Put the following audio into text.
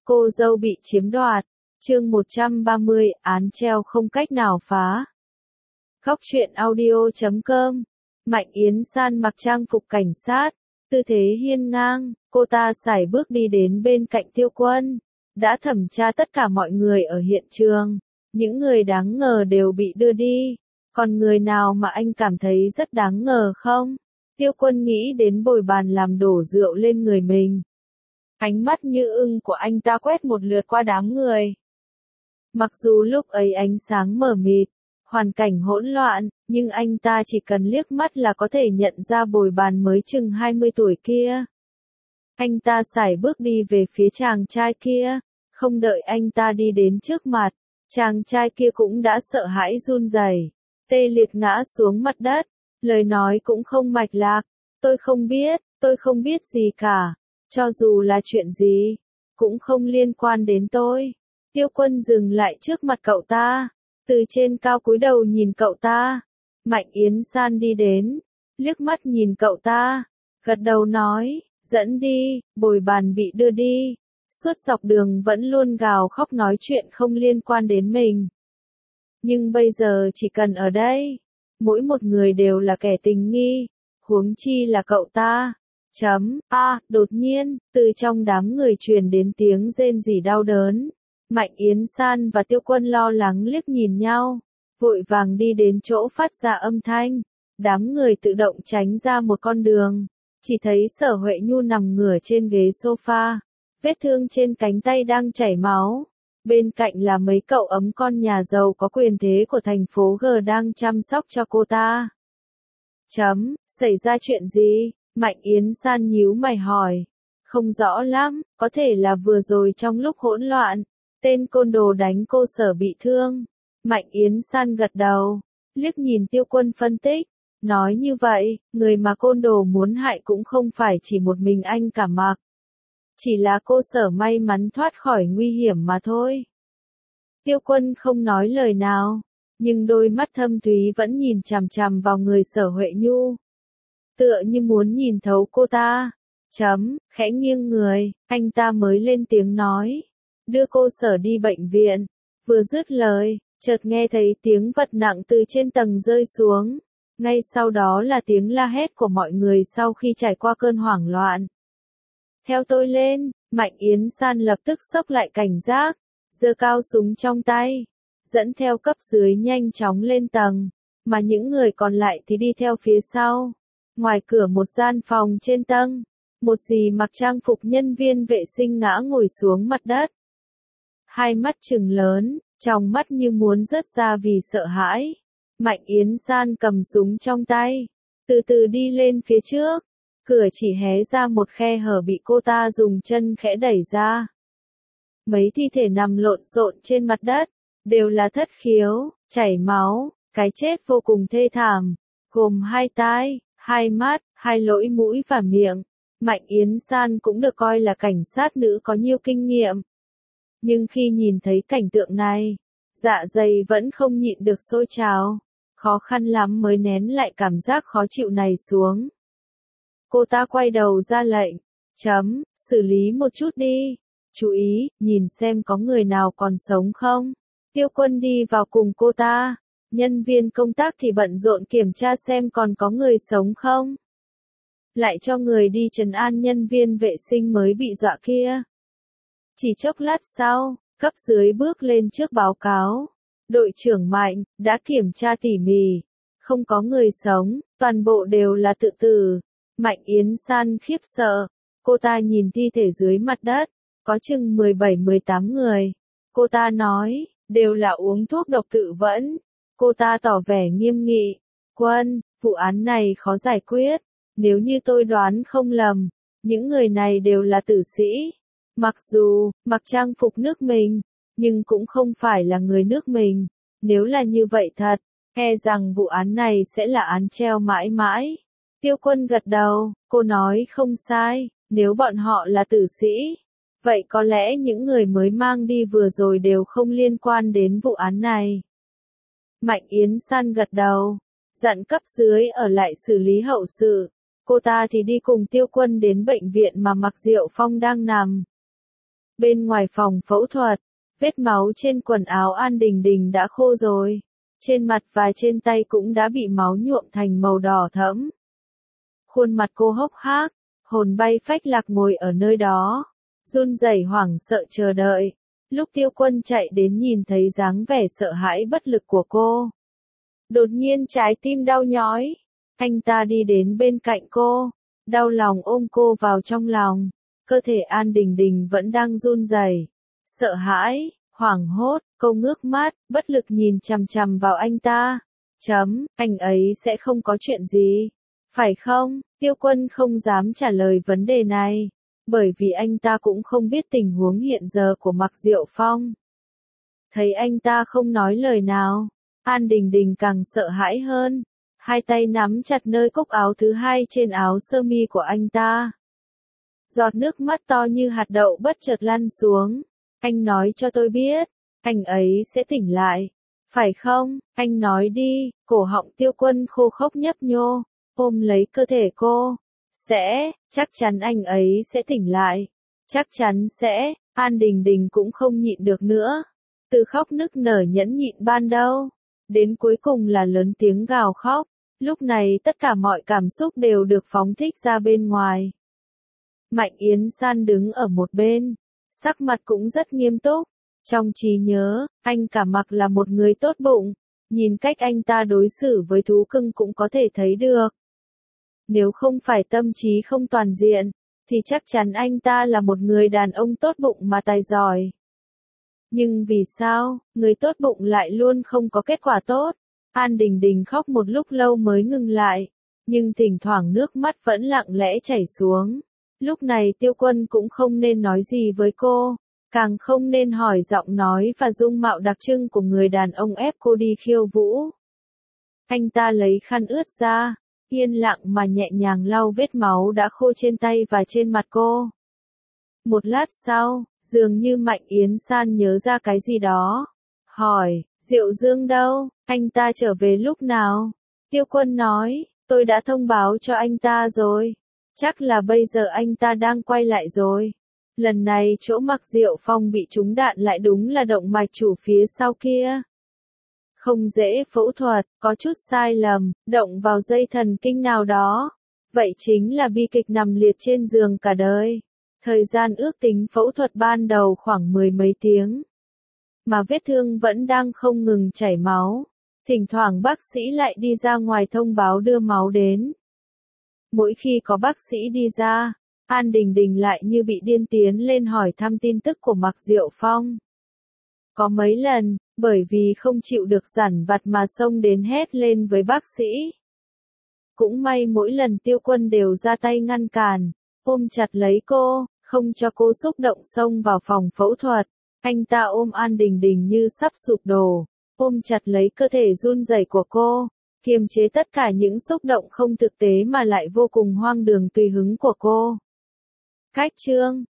Cô dâu bị chiếm đoạt. Chương 130, án treo không cách nào phá. Góc truyện audio.com. Mạnh Yến San mặc trang phục cảnh sát, tư thế hiên ngang, cô ta sải bước đi đến bên cạnh Tiêu Quân, đã thẩm tra tất cả mọi người ở hiện trường. Những người đáng ngờ đều bị đưa đi, còn người nào mà anh cảm thấy rất đáng ngờ không? Tiêu Quân nghĩ đến bồi bàn làm đổ rượu lên người mình. Ánh mắt như ưng của anh ta quét một lượt qua đám người. Mặc dù lúc ấy ánh sáng mờ mịt, hoàn cảnh hỗn loạn, nhưng anh ta chỉ cần liếc mắt là có thể nhận ra bồi bàn mới chừng 20 tuổi kia. Anh ta sải bước đi về phía chàng trai kia, không đợi anh ta đi đến trước mặt, chàng trai kia cũng đã sợ hãi run rẩy, tê liệt ngã xuống mặt đất, lời nói cũng không mạch lạc, tôi không biết gì cả, cho dù là chuyện gì, cũng không liên quan đến tôi. Tiêu Quân dừng lại trước mặt cậu ta, từ trên cao cúi đầu nhìn cậu ta. Mạnh Yến San đi đến, liếc mắt nhìn cậu ta, gật đầu nói, dẫn đi, bồi bàn bị đưa đi. Suốt dọc đường vẫn luôn gào khóc nói chuyện không liên quan đến mình. Nhưng bây giờ chỉ cần ở đây, mỗi một người đều là kẻ tình nghi, huống chi là cậu ta. Đột nhiên, từ trong đám người truyền đến tiếng rên rỉ đau đớn. Mạnh Yến San và Tiêu Quân lo lắng liếc nhìn nhau, vội vàng đi đến chỗ phát ra âm thanh. Đám người tự động tránh ra một con đường, chỉ thấy Sở Huệ Nhu nằm ngửa trên ghế sofa, vết thương trên cánh tay đang chảy máu. Bên cạnh là mấy cậu ấm con nhà giàu có quyền thế của thành phố G đang chăm sóc cho cô ta. Xảy ra chuyện gì? Mạnh Yến San nhíu mày hỏi. Không rõ lắm, có thể là vừa rồi trong lúc hỗn loạn, tên côn đồ đánh cô Sở bị thương. Mạnh Yến San gật đầu, liếc nhìn Tiêu Quân phân tích, nói như vậy, người mà côn đồ muốn hại cũng không phải chỉ một mình anh cả Mạc. Chỉ là cô Sở may mắn thoát khỏi nguy hiểm mà thôi. Tiêu Quân không nói lời nào, nhưng đôi mắt thâm thúy vẫn nhìn chằm chằm vào người Sở Huệ Nhu. Tựa như muốn nhìn thấu cô ta. Khẽ nghiêng người, anh ta mới lên tiếng nói. Đưa cô Sở đi bệnh viện. Vừa dứt lời, chợt nghe thấy tiếng vật nặng từ trên tầng rơi xuống. Ngay sau đó là tiếng la hét của mọi người sau khi trải qua cơn hoảng loạn. Theo tôi lên, Mạnh Yến San lập tức xốc lại cảnh giác, giơ cao súng trong tay, dẫn theo cấp dưới nhanh chóng lên tầng, mà những người còn lại thì đi theo phía sau. Ngoài cửa một gian phòng trên tầng, một dì mặc trang phục nhân viên vệ sinh ngã ngồi xuống mặt đất. Hai mắt trừng lớn, trong mắt như muốn rớt ra vì sợ hãi. Mạnh Yến San cầm súng trong tay, từ từ đi lên phía trước. Cửa chỉ hé ra một khe hở bị cô ta dùng chân khẽ đẩy ra. Mấy thi thể nằm lộn xộn trên mặt đất, đều là thất khiếu, chảy máu, cái chết vô cùng thê thảm, gồm hai tai, hai mắt, hai lỗ mũi và miệng. Mạnh Yến San cũng được coi là cảnh sát nữ có nhiều kinh nghiệm. Nhưng khi nhìn thấy cảnh tượng này, dạ dày vẫn không nhịn được sôi trào, khó khăn lắm mới nén lại cảm giác khó chịu này xuống. Cô ta quay đầu ra lệnh, xử lý một chút đi, chú ý, nhìn xem có người nào còn sống không. Tiêu Quân đi vào cùng cô ta, nhân viên công tác thì bận rộn kiểm tra xem còn có người sống không. Lại cho người đi trấn an nhân viên vệ sinh mới bị dọa kia. Chỉ chốc lát sau, cấp dưới bước lên trước báo cáo. Đội trưởng Mạnh, đã kiểm tra tỉ mỉ, không có người sống, toàn bộ đều là tự tử. Mạnh Yến San khiếp sợ, cô ta nhìn thi thể dưới mặt đất, có chừng 17-18 người. Cô ta nói, đều là uống thuốc độc tự vẫn. Cô ta tỏ vẻ nghiêm nghị, Quân, vụ án này khó giải quyết, nếu như tôi đoán không lầm, những người này đều là tử sĩ. Mặc dù, mặc trang phục nước mình, nhưng cũng không phải là người nước mình. Nếu là như vậy thật, e rằng vụ án này sẽ là án treo mãi mãi. Tiêu Quân gật đầu, cô nói không sai, nếu bọn họ là tử sĩ, vậy có lẽ những người mới mang đi vừa rồi đều không liên quan đến vụ án này. Mạnh Yến San gật đầu, dặn cấp dưới ở lại xử lý hậu sự, cô ta thì đi cùng Tiêu Quân đến bệnh viện mà Mạc Diệu Phong đang nằm. Bên ngoài phòng phẫu thuật, vết máu trên quần áo An Đình Đình đã khô rồi. Trên mặt và trên tay cũng đã bị máu nhuộm thành màu đỏ thẫm. Khuôn mặt cô hốc hác, hồn bay phách lạc ngồi ở nơi đó, run rẩy hoảng sợ chờ đợi. Lúc Tiêu Quân chạy đến nhìn thấy dáng vẻ sợ hãi bất lực của cô. Đột nhiên trái tim đau nhói, anh ta đi đến bên cạnh cô, đau lòng ôm cô vào trong lòng. Cơ thể An Đình Đình vẫn đang run rẩy, sợ hãi, hoảng hốt, cô ngước mắt, bất lực nhìn chằm chằm vào anh ta. Anh ấy sẽ không có chuyện gì, phải không? Tiêu Quân không dám trả lời vấn đề này, bởi vì anh ta cũng không biết tình huống hiện giờ của Mạc Diệu Phong. Thấy anh ta không nói lời nào, An Đình Đình càng sợ hãi hơn, hai tay nắm chặt nơi cúc áo thứ hai trên áo sơ mi của anh ta. Giọt nước mắt to như hạt đậu bất chợt lăn xuống. Anh nói cho tôi biết, anh ấy sẽ tỉnh lại, phải không? Anh nói đi. Cổ họng Tiêu Quân khô khốc nhấp nhô, ôm lấy cơ thể cô. Chắc chắn anh ấy sẽ tỉnh lại. Chắc chắn sẽ. An Đình Đình cũng không nhịn được nữa. Từ khóc nức nở nhẫn nhịn ban đầu, đến cuối cùng là lớn tiếng gào khóc. Lúc này tất cả mọi cảm xúc đều được phóng thích ra bên ngoài. Mạnh Yến San đứng ở một bên, sắc mặt cũng rất nghiêm túc. Trong trí nhớ, anh cả Mặc là một người tốt bụng, nhìn cách anh ta đối xử với thú cưng cũng có thể thấy được. Nếu không phải tâm trí không toàn diện, thì chắc chắn anh ta là một người đàn ông tốt bụng mà tài giỏi. Nhưng vì sao, người tốt bụng lại luôn không có kết quả tốt? An Đình Đình khóc một lúc lâu mới ngừng lại, nhưng thỉnh thoảng nước mắt vẫn lặng lẽ chảy xuống. Lúc này Tiêu Quân cũng không nên nói gì với cô, càng không nên hỏi giọng nói và dung mạo đặc trưng của người đàn ông ép cô đi khiêu vũ. Anh ta lấy khăn ướt ra, yên lặng mà nhẹ nhàng lau vết máu đã khô trên tay và trên mặt cô. Một lát sau, dường như Mạnh Yến San nhớ ra cái gì đó, hỏi, Diệu Dương đâu, anh ta trở về lúc nào? Tiêu Quân nói, tôi đã thông báo cho anh ta rồi. Chắc là bây giờ anh ta đang quay lại rồi. Lần này chỗ Mạc Diệu Phong bị trúng đạn lại đúng là động mạch chủ phía sau kia. Không dễ phẫu thuật, có chút sai lầm, động vào dây thần kinh nào đó. Vậy chính là bi kịch nằm liệt trên giường cả đời. Thời gian ước tính phẫu thuật ban đầu khoảng 10 mấy tiếng. Mà vết thương vẫn đang không ngừng chảy máu. Thỉnh thoảng bác sĩ lại đi ra ngoài thông báo đưa máu đến. Mỗi khi có bác sĩ đi ra, An Đình Đình lại như bị điên tiến lên hỏi thăm tin tức của Mạc Diệu Phong. Có mấy lần, bởi vì không chịu được dằn vặt mà xông đến hét lên với bác sĩ. Cũng may mỗi lần Tiêu Quân đều ra tay ngăn cản, ôm chặt lấy cô, không cho cô xúc động xông vào phòng phẫu thuật. Anh ta ôm An Đình Đình như sắp sụp đổ, ôm chặt lấy cơ thể run rẩy của cô, kiềm chế tất cả những xúc động không thực tế mà lại vô cùng hoang đường tùy hứng của cô. Cách chương